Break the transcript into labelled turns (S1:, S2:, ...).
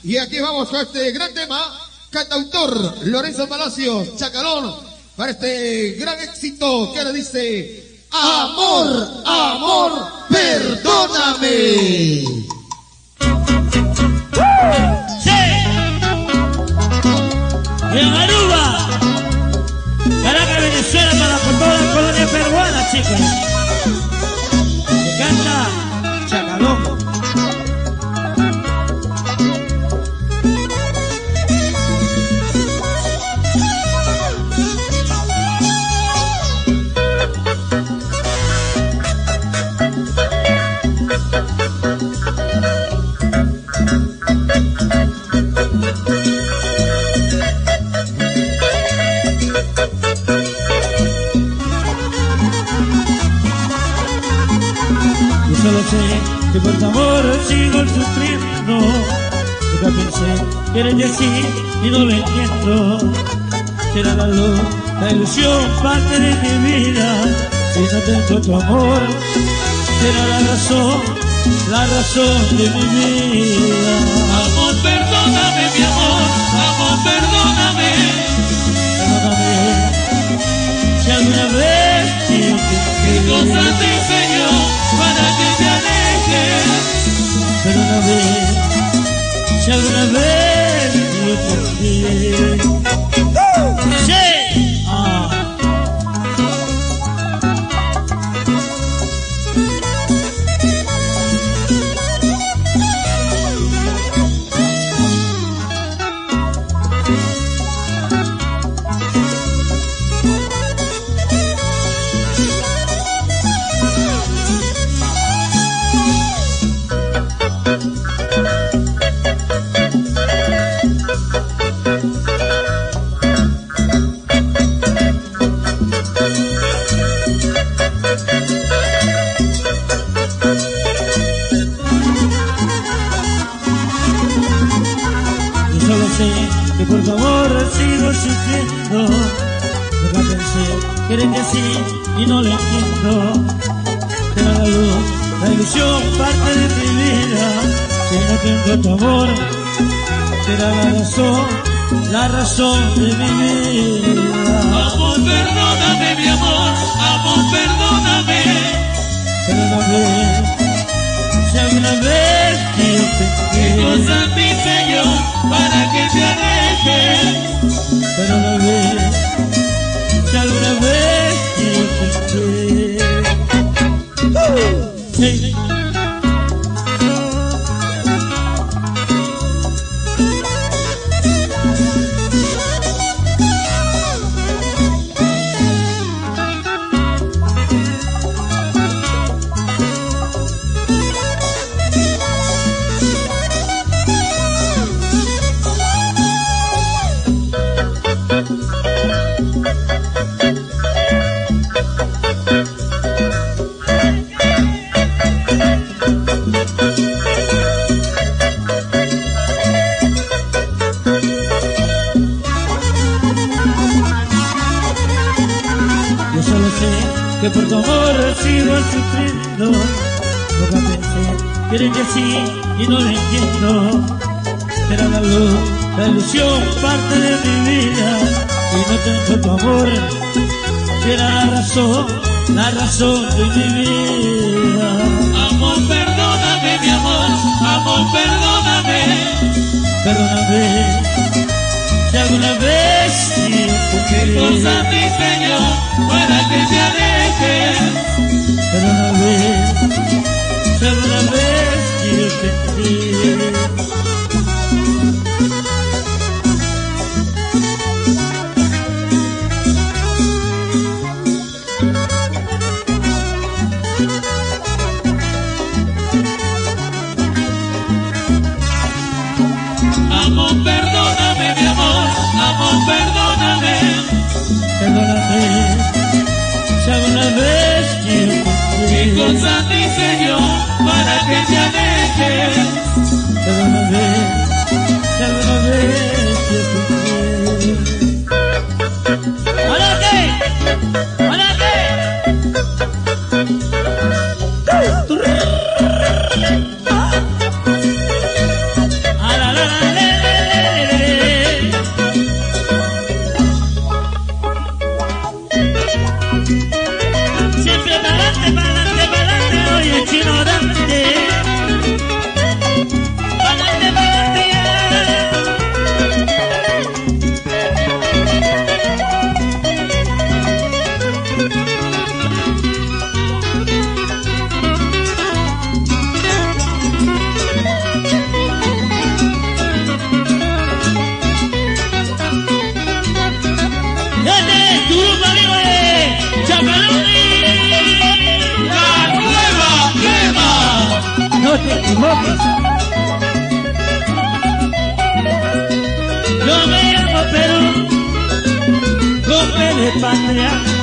S1: Y aquí vamos con este gran tema, cantautor Lorenzo Palacios, Chacalón, para este gran éxito que le dice: amor, amor, perdóname.
S2: ¡Sí! Y en Aruba, Caracas, Venezuela, para por toda la colonia peruana, chicos. Me canta Chacalón.
S3: Solo sé que por tu amor sigo sufriendo. Nunca pensé que eres de así y no lo entiendo. Será la luz, la ilusión, parte de mi vida. Si no tengo tu amor, será la razón de mi vida.
S2: Amor, perdóname, mi amor, amor, perdóname.
S3: Perdóname si alguna vez
S2: ¿Qué cosas te enseñó para que te alejes?
S3: Perdóname si alguna vez yo te fui.
S2: ¡Sí!
S3: Solo sé que por tu amor sigo sufriendo. Nunca pensé que eres de así y no lo entiendo. Será la luz, la ilusión, parte de mi vida. Si no tengo tu amor, será la razón de mi vida.
S2: Amor, perdóname, mi amor, amor, perdóname.
S3: Perdóname si alguna vez yo te
S2: ¿Qué
S3: fui.
S2: cosas te enseñó para que te alejes?
S3: Perdóname si alguna vez yo te fui. Sí. Yo solo sé que por tu amor sigo sufriendo. Nunca pensé que eres de así y no lo entiendo. Será la luz, la ilusión, parte de mi vida. Si no tengo tu amor, será la razón de mi vida.
S2: Amor, perdóname, mi amor, amor, perdóname.
S3: Perdóname si alguna vez yo
S2: ¿Qué
S3: te fui.
S2: cosas te enseñó para que te alejes?
S3: Perdóname si alguna vez yo te fui.
S2: Amor, perdóname, mi amor, amor, perdóname.
S3: Perdóname si alguna vez yo te
S2: ¿Qué
S3: fui.
S2: cosas te enseñó para que te alejes?
S3: Perdóname si alguna vez yo te fui.
S2: ¡Alate! ¡Alate! ¡A la la la! Moquis. Yo me llamo Perú, con P de patria.